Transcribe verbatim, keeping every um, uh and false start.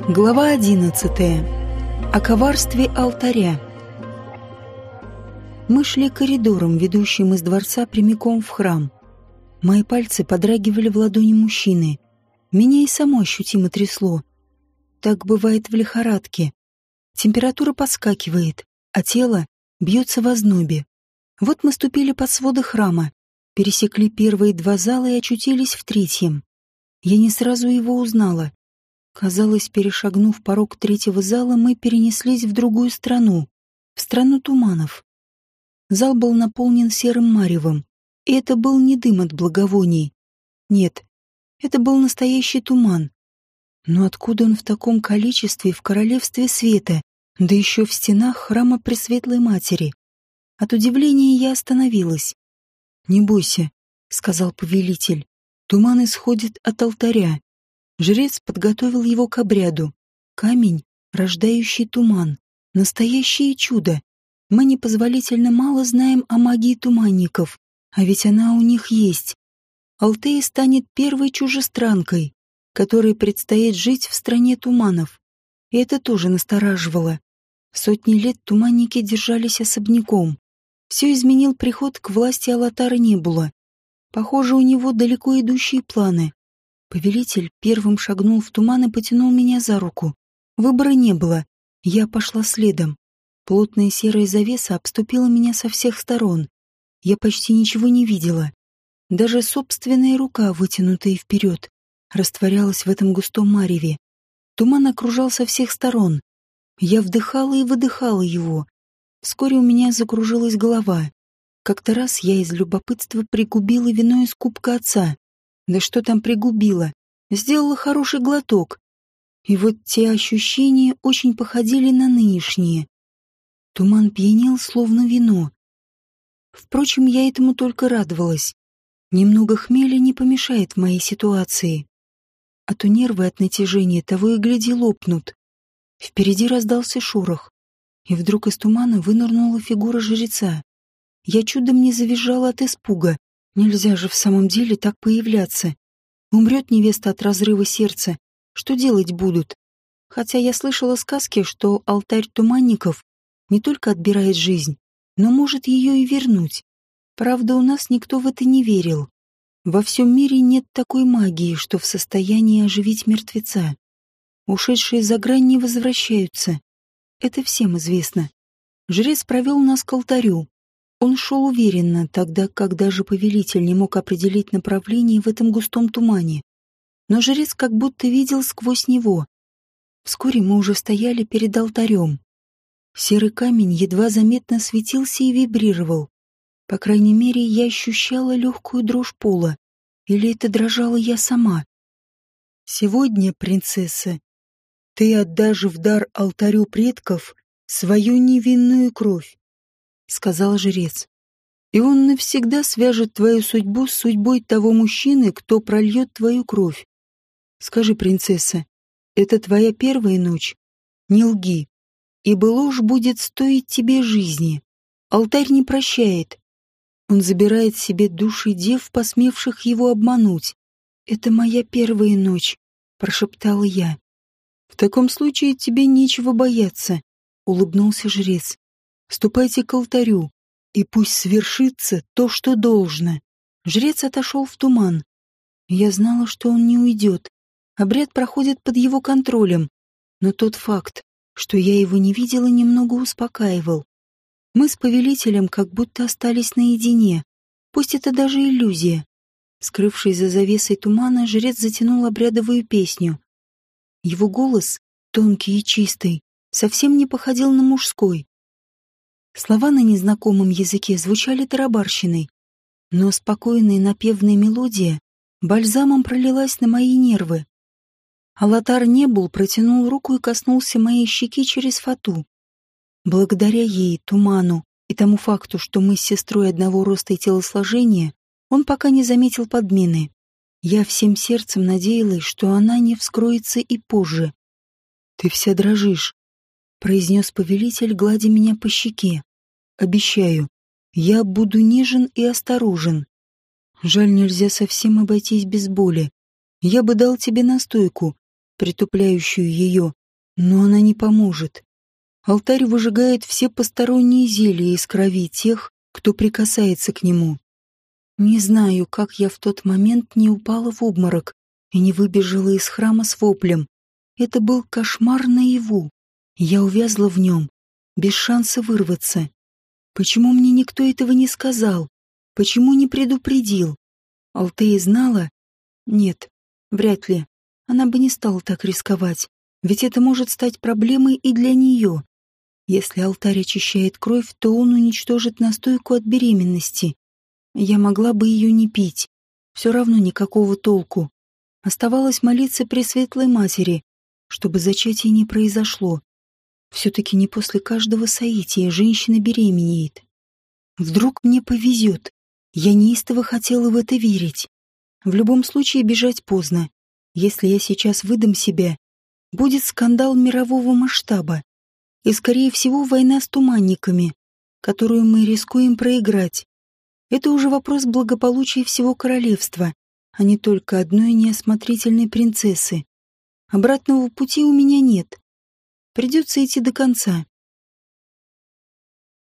Глава одиннадцатая. О коварстве алтаря. Мы шли коридором, ведущим из дворца прямиком в храм. Мои пальцы подрагивали в ладони мужчины. Меня и само ощутимо трясло. Так бывает в лихорадке. Температура подскакивает, а тело бьется в ознобе. Вот мы ступили под своды храма, пересекли первые два зала и очутились в третьем. Я не сразу его узнала. Казалось, перешагнув порог третьего зала, мы перенеслись в другую страну, в страну туманов. Зал был наполнен серым маревом, и это был не дым от благовоний. Нет, это был настоящий туман. Но откуда он в таком количестве в королевстве света, да еще в стенах храма Пресветлой Матери? От удивления я остановилась. «Не бойся», — сказал повелитель, — «туман исходит от алтаря». Жрец подготовил его к обряду. Камень, рождающий туман. Настоящее чудо. Мы непозволительно мало знаем о магии туманников, а ведь она у них есть. Алтея станет первой чужестранкой, которой предстоит жить в стране туманов. И это тоже настораживало. Сотни лет туманники держались особняком. Все изменил приход к власти Алатара Небула. Похоже, у него далеко идущие планы. Повелитель первым шагнул в туман и потянул меня за руку. Выбора не было. Я пошла следом. Плотная серая завеса обступила меня со всех сторон. Я почти ничего не видела. Даже собственная рука, вытянутая вперед, растворялась в этом густом мареве. Туман окружал со всех сторон. Я вдыхала и выдыхала его. Вскоре у меня закружилась голова. Как-то раз я из любопытства пригубила вино из кубка отца. Да что там пригубила? Сделала хороший глоток. И вот те ощущения очень походили на нынешние. Туман пьянел, словно вино. Впрочем, я этому только радовалась. Немного хмеля не помешает в моей ситуации. А то нервы от натяжения того и гляди лопнут. Впереди раздался шорох. И вдруг из тумана вынырнула фигура жреца. Я чудом не завизжала от испуга. Нельзя же в самом деле так появляться. Умрет невеста от разрыва сердца. Что делать будут? Хотя я слышала сказки, что алтарь туманников не только отбирает жизнь, но может ее и вернуть. Правда, у нас никто в это не верил. Во всем мире нет такой магии, что в состоянии оживить мертвеца. Ушедшие за грань не возвращаются. Это всем известно. Жрец провел нас к алтарю. Он шел уверенно, тогда как даже повелитель не мог определить направление в этом густом тумане. Но жрец как будто видел сквозь него. Вскоре мы уже стояли перед алтарем. Серый камень едва заметно светился и вибрировал. По крайней мере, я ощущала легкую дрожь пола. Или это дрожала я сама? «Сегодня, принцесса, ты отдашь в дар алтарю предков свою невинную кровь», — сказал жрец. «И он навсегда свяжет твою судьбу с судьбой того мужчины, кто прольет твою кровь. Скажи, принцесса, это твоя первая ночь? Не лги, ибо ложь будет стоить тебе жизни. Алтарь не прощает. Он забирает себе души дев, посмевших его обмануть. Это моя первая ночь», — прошептала я. «В таком случае тебе нечего бояться», — улыбнулся жрец. «Ступайте к алтарю, и пусть свершится то, что должно». Жрец отошел в туман. Я знала, что он не уйдет. Обряд проходит под его контролем, но тот факт, что я его не видела, немного успокаивал. Мы с повелителем как будто остались наедине, пусть это даже иллюзия. Скрывшись за завесой тумана, жрец затянул обрядовую песню. Его голос, тонкий и чистый, совсем не походил на мужской. Слова на незнакомом языке звучали тарабарщиной, но спокойная напевная мелодия бальзамом пролилась на мои нервы. Алатар Небул протянул руку и коснулся моей щеки через фату. Благодаря ей, туману и тому факту, что мы с сестрой одного роста и телосложения, он пока не заметил подмены. Я всем сердцем надеялась, что она не вскроется и позже. «Ты вся дрожишь», — произнес повелитель, гладя меня по щеке. «Обещаю, я буду нежен и осторожен. Жаль, нельзя совсем обойтись без боли. Я бы дал тебе настойку, притупляющую ее, но она не поможет. Алтарь выжигает все посторонние зелья из крови тех, кто прикасается к нему. Не знаю, как я в тот момент не упала в обморок и не выбежала из храма с воплем. Это был кошмар наяву. Я увязла в нем, без шанса вырваться. Почему мне никто этого не сказал? Почему не предупредил? Алтея знала? Нет, вряд ли. Она бы не стала так рисковать, ведь это может стать проблемой и для нее. Если алтарь очищает кровь, то он уничтожит настойку от беременности. Я могла бы ее не пить. Все равно никакого толку. Оставалось молиться Пресветлой Матери, чтобы зачатие не произошло. Все-таки не после каждого соития женщина беременеет. Вдруг мне повезет. Я неистово хотела в это верить. В любом случае бежать поздно. Если я сейчас выдам себя, будет скандал мирового масштаба. И, скорее всего, война с туманниками, которую мы рискуем проиграть. Это уже вопрос благополучия всего королевства, а не только одной неосмотрительной принцессы. Обратного пути у меня нет. Придется идти до конца.